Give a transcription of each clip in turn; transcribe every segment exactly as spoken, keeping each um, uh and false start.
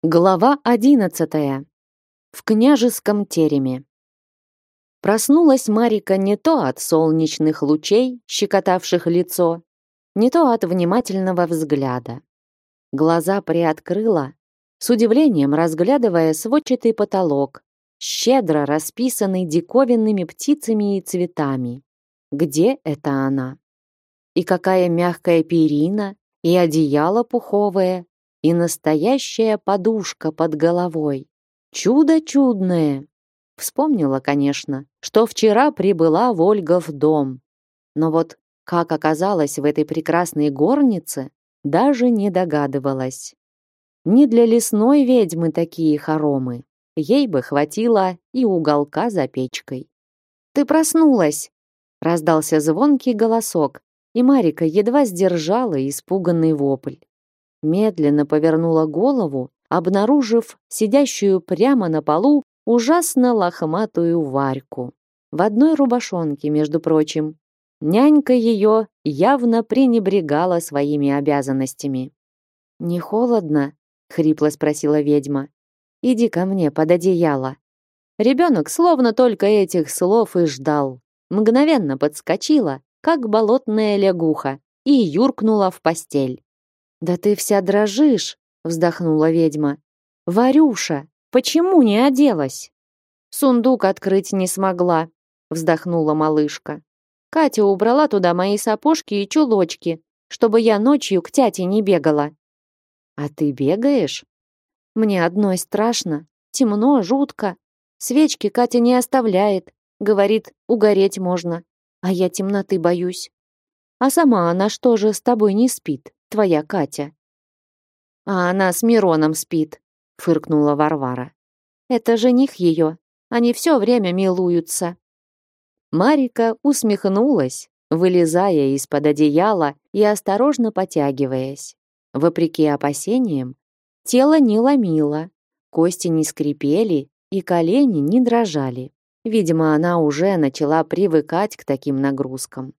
Глава одиннадцатая. В княжеском тереме. Проснулась Марика не то от солнечных лучей, щекотавших лицо, не то от внимательного взгляда. Глаза приоткрыла, с удивлением разглядывая сводчатый потолок, щедро расписанный диковинными птицами и цветами. Где это она? И какая мягкая перина, и одеяло пуховое, и настоящая подушка под головой. Чудо чудное! Вспомнила, конечно, что вчера прибыла Вольга в дом. Но вот как оказалась в этой прекрасной горнице, даже не догадывалась. Не для лесной ведьмы такие хоромы. Ей бы хватило и уголка за печкой. «Ты проснулась!» Раздался звонкий голосок, и Марика едва сдержала испуганный вопль. Медленно повернула голову, обнаружив сидящую прямо на полу ужасно лохматую Варьку. В одной рубашонке, между прочим. Нянька ее явно пренебрегала своими обязанностями. «Не холодно?» — хрипло спросила ведьма. «Иди ко мне под одеяло». Ребенок словно только этих слов и ждал. Мгновенно подскочила, как болотная лягуха, и юркнула в постель. «Да ты вся дрожишь!» — вздохнула ведьма. «Варюша, почему не оделась?» «Сундук открыть не смогла», — вздохнула малышка. «Катя убрала туда мои сапожки и чулочки, чтобы я ночью к тяте не бегала». «А ты бегаешь?» «Мне одной страшно, темно, жутко. Свечки Катя не оставляет, говорит, угореть можно, а я темноты боюсь. А сама она что же с тобой не спит, твоя Катя?» «А она с Мироном спит», — фыркнула Варвара. «Это жених ее, они все время милуются». Марика усмехнулась, вылезая из-под одеяла и осторожно потягиваясь. Вопреки опасениям, тело не ломило, кости не скрипели и колени не дрожали. Видимо, она уже начала привыкать к таким нагрузкам.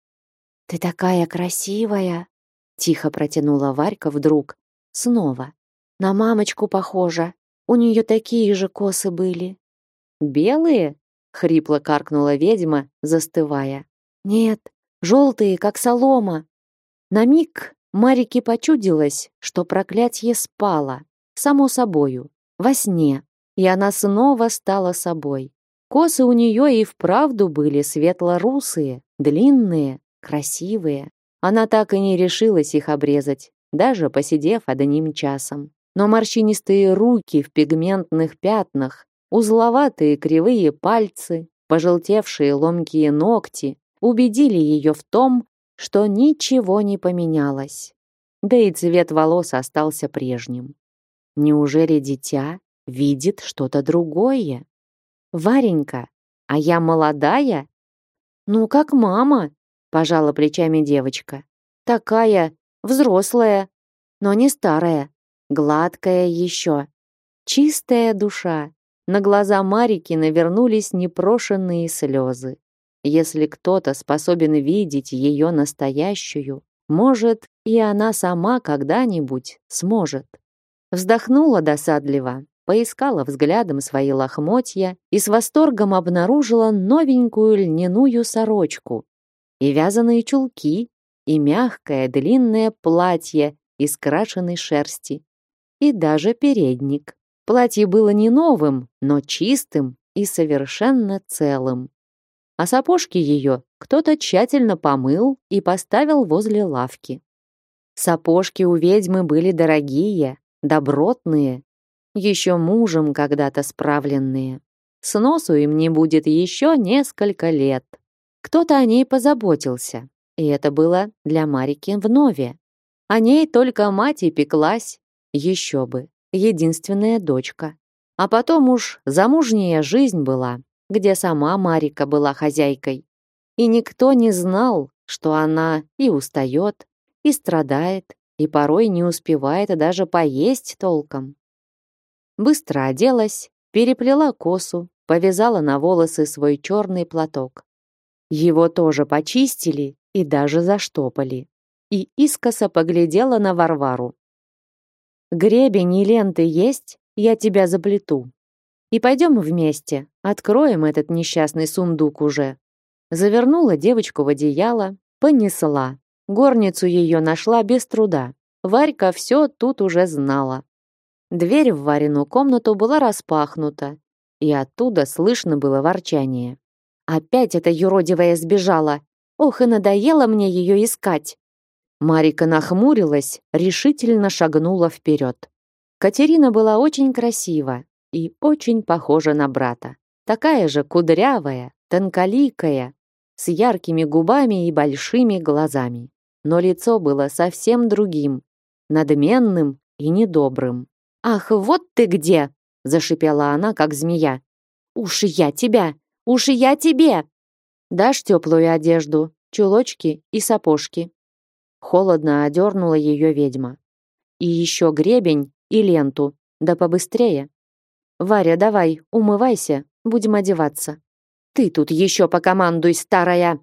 «Ты такая красивая!» — тихо протянула Варька вдруг. Снова. «На мамочку похожа. У нее такие же косы были». «Белые?» — хрипло каркнула ведьма, застывая. «Нет, желтые, как солома». На миг Марике почудилось, что проклятье спало, само собою, во сне, и она снова стала собой. Косы у нее и вправду были светло-русые, длинные, красивые. Она так и не решилась их обрезать, даже посидев одним часом. Но морщинистые руки в пигментных пятнах, узловатые кривые пальцы, пожелтевшие ломкие ногти убедили ее в том, что ничего не поменялось. Да и цвет волос остался прежним. Неужели дитя видит что-то другое? «Варенька, а я молодая?» «Ну, как мама», — пожала плечами девочка. «Такая взрослая, но не старая, гладкая еще. Чистая душа». На глаза Марики навернулись непрошенные слезы. Если кто-то способен видеть ее настоящую, может, и она сама когда-нибудь сможет. Вздохнула досадливо, поискала взглядом свои лохмотья и с восторгом обнаружила новенькую льняную сорочку и вязаные чулки, и мягкое длинное платье из крашеной шерсти, и даже передник. Платье было не новым, но чистым и совершенно целым. А сапожки ее кто-то тщательно помыл и поставил возле лавки. Сапожки у ведьмы были дорогие, добротные, еще мужем когда-то справленные. С носу им не будет еще несколько лет. Кто-то о ней позаботился, и это было для Марики вновь. О ней только мать и пеклась, еще бы, единственная дочка. А потом уж замужняя жизнь была, где сама Марика была хозяйкой. И никто не знал, что она и устает, и страдает, и порой не успевает даже поесть толком. Быстро оделась, переплела косу, повязала на волосы свой черный платок. Его тоже почистили и даже заштопали. И искоса поглядела на Варвару. Гребень и ленты есть, я тебя заплету. И пойдем вместе, откроем этот несчастный сундук уже. Завернула девочку в одеяло, понесла. Горницу ее нашла без труда. Варька все тут уже знала. Дверь в Варину комнату была распахнута, и оттуда слышно было ворчание. Опять эта юродивая сбежала. Ох, и надоело мне ее искать. Марика нахмурилась, решительно шагнула вперед. Катерина была очень красива и очень похожа на брата. Такая же кудрявая, тонколикая, с яркими губами и большими глазами. Но лицо было совсем другим, надменным и недобрым. «Ах, вот ты где!» — зашипела она, как змея. «Уж я тебя! Уж я тебе!» «Дашь теплую одежду, чулочки и сапожки?» Холодно одернула ее ведьма. «И еще гребень и ленту, да побыстрее. Варя, давай, умывайся, будем одеваться». «Ты тут еще покомандуй, старая!»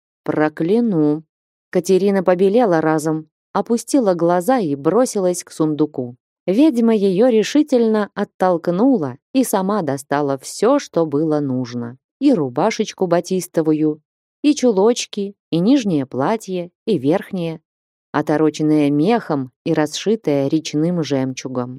«Прокляну!» Катерина побелела разом, опустила глаза и бросилась к сундуку. Ведьма ее решительно оттолкнула и сама достала все, что было нужно. И рубашечку батистовую, и чулочки, и нижнее платье, и верхнее, отороченное мехом и расшитое речным жемчугом.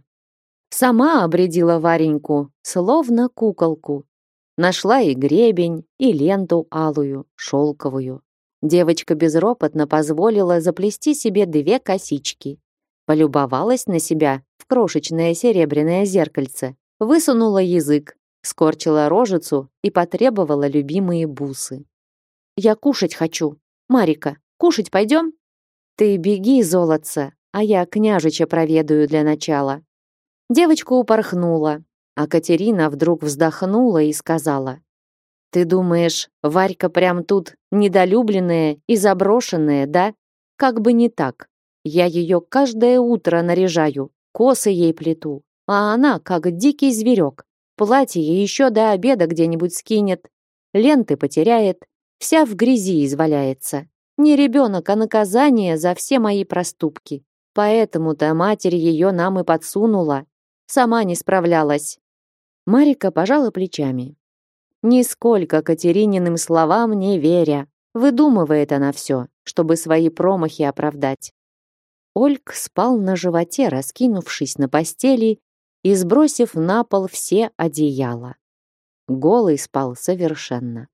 Сама обрядила Вареньку, словно куколку. Нашла и гребень, и ленту алую, шелковую. Девочка безропотно позволила заплести себе две косички. Полюбовалась на себя в крошечное серебряное зеркальце, высунула язык, скорчила рожицу и потребовала любимые бусы. «Я кушать хочу. Марика, кушать пойдем?» «Ты беги, золотце, а я княжича проведаю для начала». Девочка упорхнула, а Катерина вдруг вздохнула и сказала: «Ты думаешь, Варька прям тут недолюбленная и заброшенная, да? Как бы не так. Я ее каждое утро наряжаю, косы ей плету, а она, как дикий зверек, платье еще до обеда где-нибудь скинет, ленты потеряет, вся в грязи изваляется. Не ребенок, а наказание за все мои проступки. Поэтому-то матерь ее нам и подсунула. Сама не справлялась». Марика пожала плечами. Нисколько Катерининым словам не веря, выдумывает она все, чтобы свои промахи оправдать. Ольг спал на животе, раскинувшись на постели и сбросив на пол все одеяла. Голый спал совершенно.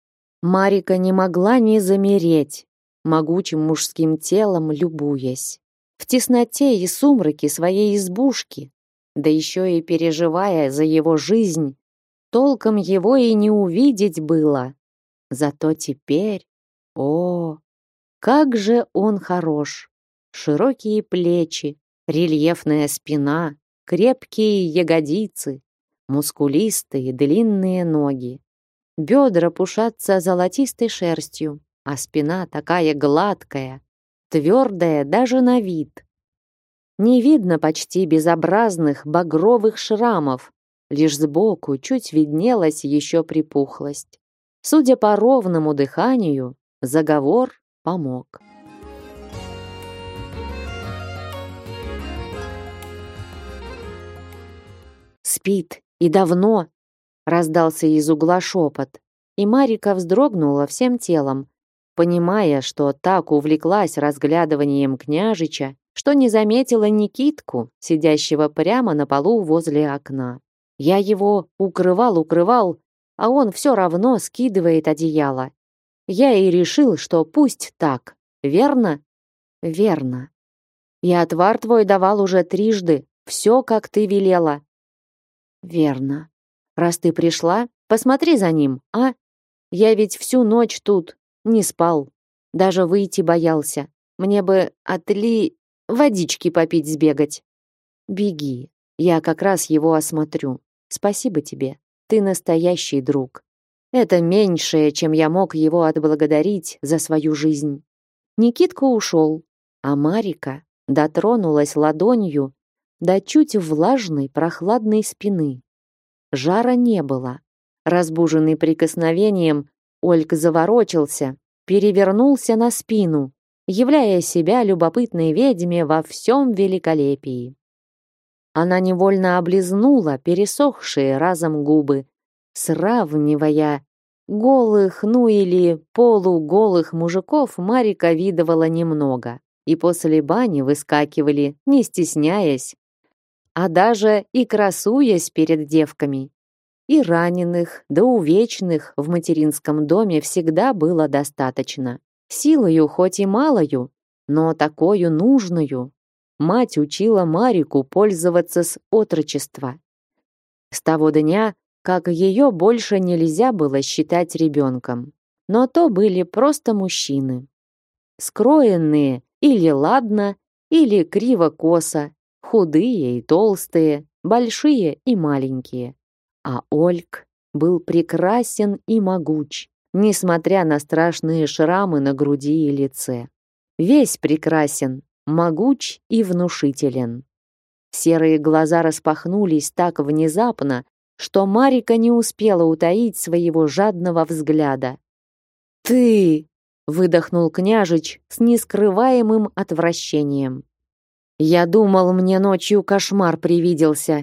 Марика не могла не замереть, могучим мужским телом любуясь. В тесноте и сумраке своей избушки, да еще и переживая за его жизнь, толком его и не увидеть было. Зато теперь, о, как же он хорош! Широкие плечи, рельефная спина, крепкие ягодицы, мускулистые длинные ноги. Бедра пушатся золотистой шерстью, а спина такая гладкая, твердая даже на вид. Не видно почти безобразных багровых шрамов, лишь сбоку чуть виднелась еще припухлость. Судя по ровному дыханию, заговор помог. «Спит, и давно!» — раздался из угла шепот, и Марика вздрогнула всем телом, понимая, что так увлеклась разглядыванием княжича, что не заметила Никитку, сидящего прямо на полу возле окна. Я его укрывал-укрывал, а он все равно скидывает одеяло. Я и решил, что пусть так, верно? Верно. И отвар твой давал уже трижды, все, как ты велела. Верно. Раз ты пришла, посмотри за ним, а? Я ведь всю ночь тут, не спал. Даже выйти боялся. Мне бы отли... водички попить сбегать. Беги, я как раз его осмотрю. Спасибо тебе, ты настоящий друг. Это меньшее, чем я мог его отблагодарить за свою жизнь. Никитка ушел, а Марика дотронулась ладонью до чуть влажной прохладной спины. Жара не было. Разбуженный прикосновением, Ольг заворочился, перевернулся на спину, являя себя любопытной ведьме во всем великолепии. Она невольно облизнула пересохшие разом губы, сравнивая голых, ну или полуголых мужиков Марика видывала немного, и после бани выскакивали, не стесняясь, а даже и красуясь перед девками. И раненых, да увечных в материнском доме всегда было достаточно. Силою хоть и малою, но такою нужную. Мать учила Марику пользоваться с отрочества. С того дня, как ее больше нельзя было считать ребенком. Но то были просто мужчины. Скроенные или ладно, или криво-косо, худые и толстые, большие и маленькие. А Ольг был прекрасен и могуч, несмотря на страшные шрамы на груди и лице. Весь прекрасен, могуч и внушителен. Серые глаза распахнулись так внезапно, что Марика не успела утаить своего жадного взгляда. «Ты!» — выдохнул княжич с нескрываемым отвращением. «Я думал, мне ночью кошмар привиделся».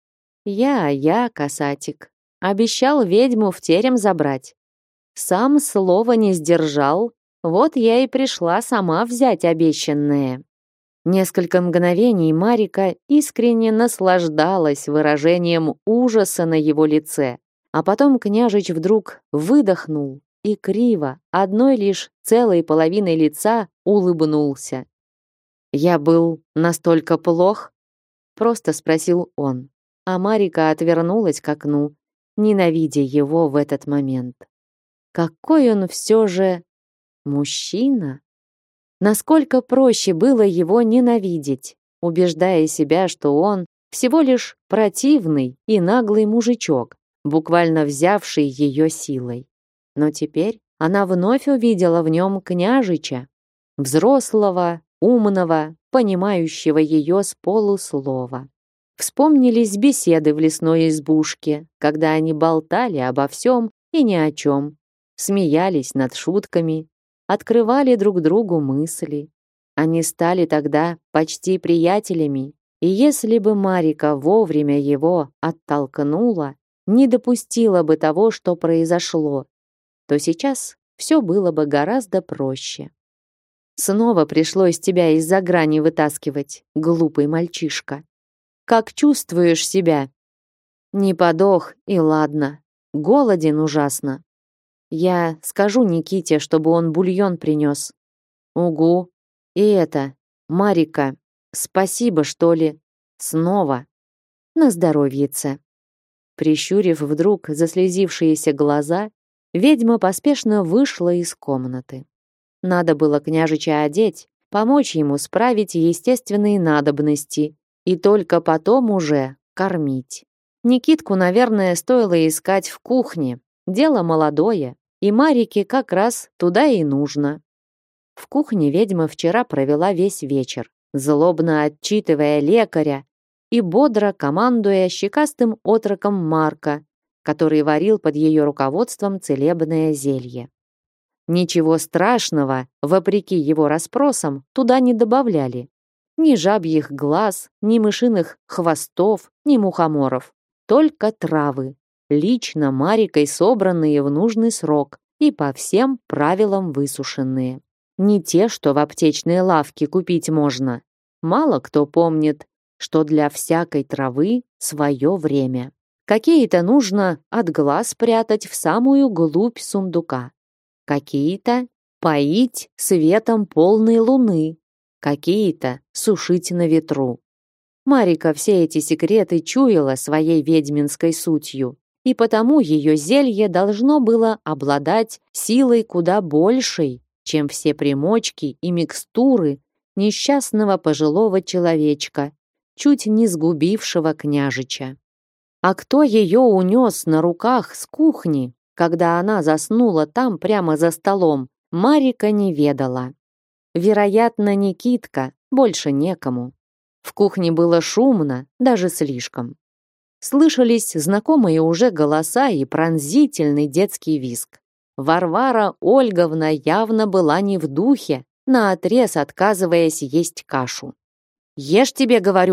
«Я, я, касатик, обещал ведьму в терем забрать. Сам слова не сдержал, вот я и пришла сама взять обещанное». Несколько мгновений Марика искренне наслаждалась выражением ужаса на его лице, а потом княжич вдруг выдохнул и криво, одной лишь целой половиной лица, улыбнулся. «Я был настолько плох?» — просто спросил он, а Марика отвернулась к окну, ненавидя его в этот момент. Какой он все же мужчина! Насколько проще было его ненавидеть, убеждая себя, что он всего лишь противный и наглый мужичок, буквально взявший ее силой. Но теперь она вновь увидела в нем княжича, взрослого, умного, понимающего ее с полуслова. Вспомнились беседы в лесной избушке, когда они болтали обо всем и ни о чем, смеялись над шутками, открывали друг другу мысли. Они стали тогда почти приятелями, и если бы Марика вовремя его оттолкнула, не допустила бы того, что произошло, то сейчас все было бы гораздо проще. Снова пришлось тебя из-за грани вытаскивать, глупый мальчишка. Как чувствуешь себя? Не подох, и ладно. Голоден ужасно. Я скажу Никите, чтобы он бульон принес. Угу. И это, Марика, спасибо, что ли? Снова. На здоровьице. Прищурив вдруг заслезившиеся глаза, ведьма поспешно вышла из комнаты. Надо было княжича одеть, помочь ему справить естественные надобности и только потом уже кормить. Никитку, наверное, стоило искать в кухне. Дело молодое, и Марике как раз туда и нужно. В кухне ведьма вчера провела весь вечер, злобно отчитывая лекаря и бодро командуя щекастым отроком Марка, который варил под ее руководством целебное зелье. Ничего страшного, вопреки его расспросам, туда не добавляли. Ни жабьих глаз, ни мышиных хвостов, ни мухоморов. Только травы, лично Марикой собранные в нужный срок и по всем правилам высушенные. Не те, что в аптечной лавке купить можно. Мало кто помнит, что для всякой травы свое время. Какие-то нужно от глаз прятать в самую глубь сундука. Какие-то поить светом полной луны. Какие-то сушить на ветру. Марика все эти секреты чуяла своей ведьминской сутью, и потому ее зелье должно было обладать силой куда большей, чем все примочки и микстуры несчастного пожилого человечка, чуть не сгубившего княжича. А кто ее унес на руках с кухни, когда она заснула там прямо за столом, Марика не ведала. Вероятно, Никитка, больше некому. В кухне было шумно, даже слишком. Слышались знакомые уже голоса и пронзительный детский визг. Варвара Ольговна явно была не в духе, наотрез отказываясь есть кашу. «Ешь, тебе говорю!»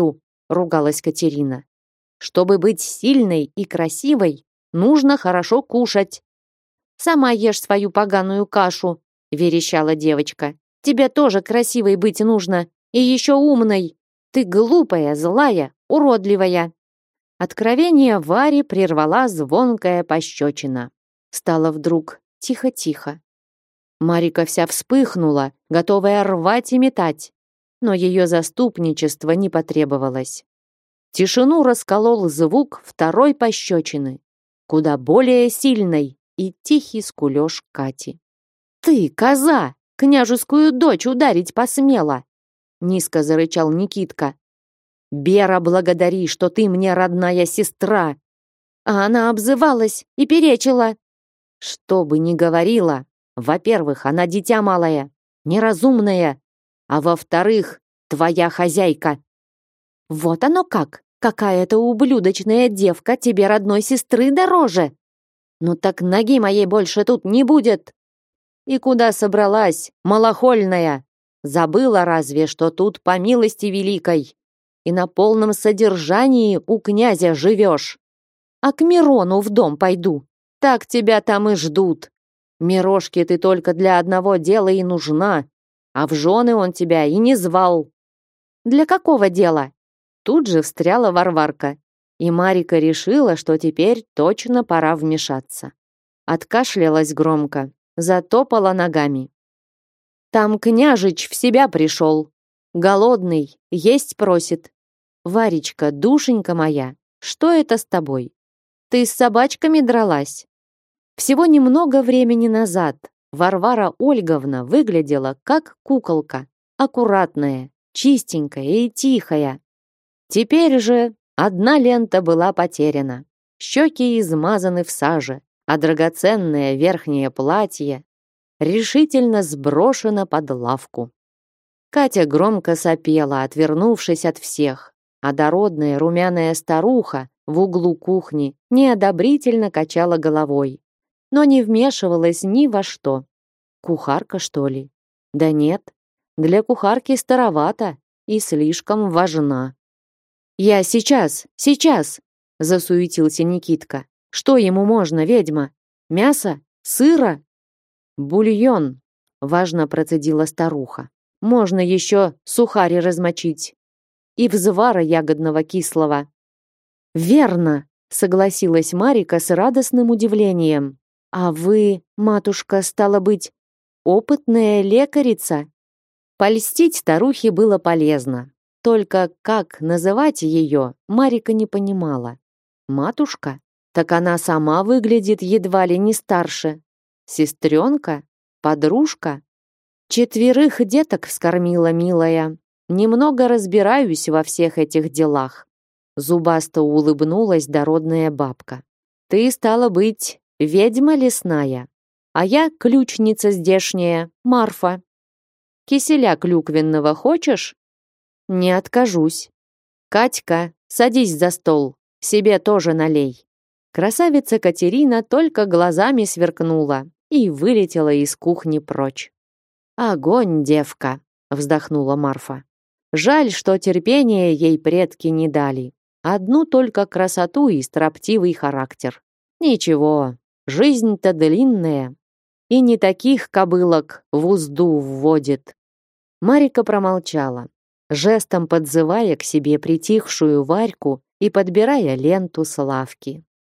ругалась Катерина. Чтобы быть сильной и красивой, нужно хорошо кушать. Сама ешь свою поганую кашу, верещала девочка. Тебе тоже красивой быть нужно, и еще умной. Ты глупая, злая, уродливая. Откровение Вари прервала звонкая пощечина. Стало вдруг тихо-тихо. Марика вся вспыхнула, готовая рвать и метать, но ее заступничество не потребовалось. Тишину расколол звук второй пощечины, куда более сильной, и тихий скулёж Кати. «Ты, коза, княжескую дочь ударить посмела!» Низко зарычал Никитка. «Бера, благодари, что ты мне родная сестра!» А она обзывалась и перечила. Что бы ни говорила, во-первых, она дитя малое, неразумная, а во-вторых, твоя хозяйка. Вот оно как! Какая-то ублюдочная девка тебе родной сестры дороже. Ну так ноги моей больше тут не будет. И куда собралась, малохольная? Забыла разве, что тут по милости великой и на полном содержании у князя живешь. А к Мирону в дом пойду. Так тебя там и ждут. Мирошке ты только для одного дела и нужна, а в жены он тебя и не звал. Для какого дела? Тут же встряла Варварка, и Марика решила, что теперь точно пора вмешаться. Откашлялась громко, затопала ногами. Там княжич в себя пришел. Голодный, есть просит. Варечка, душенька моя, что это с тобой? Ты с собачками дралась? Всего немного времени назад Варвара Ольговна выглядела как куколка, аккуратная, чистенькая и тихая. Теперь же одна лента была потеряна. Щеки измазаны в саже, а драгоценное верхнее платье решительно сброшено под лавку. Катя громко сопела, отвернувшись от всех, а дородная румяная старуха в углу кухни неодобрительно качала головой, но не вмешивалась ни во что. Кухарка, что ли? Да нет, для кухарки старовата и слишком важна. «Я сейчас, сейчас!» — засуетился Никитка. «Что ему можно, ведьма? Мясо? Сыра?» «Бульон», — важно процедила старуха. «Можно еще сухари размочить. И взвара ягодного кислого». «Верно!» — согласилась Марика с радостным удивлением. «А вы, матушка, стала быть, опытная лекарица?» Польстить старухе было полезно. Только как называть ее, Марика не понимала. Матушка? Так она сама выглядит едва ли не старше. Сестренка? Подружка? Четверых деток вскормила, милая. Немного разбираюсь во всех этих делах. Зубасто улыбнулась дородная бабка. Ты, стала быть, ведьма лесная, а я ключница здешняя, Марфа. Киселя клюквенного хочешь? Не откажусь. Катька, садись за стол, себе тоже налей. Красавица Катерина только глазами сверкнула и вылетела из кухни прочь. Огонь, девка, вздохнула Марфа. Жаль, что терпения ей предки не дали. Одну только красоту и строптивый характер. Ничего, жизнь-то длинная. И не таких кобылок в узду вводит. Марика промолчала, жестом подзывая к себе притихшую Варьку и подбирая ленту с лавки.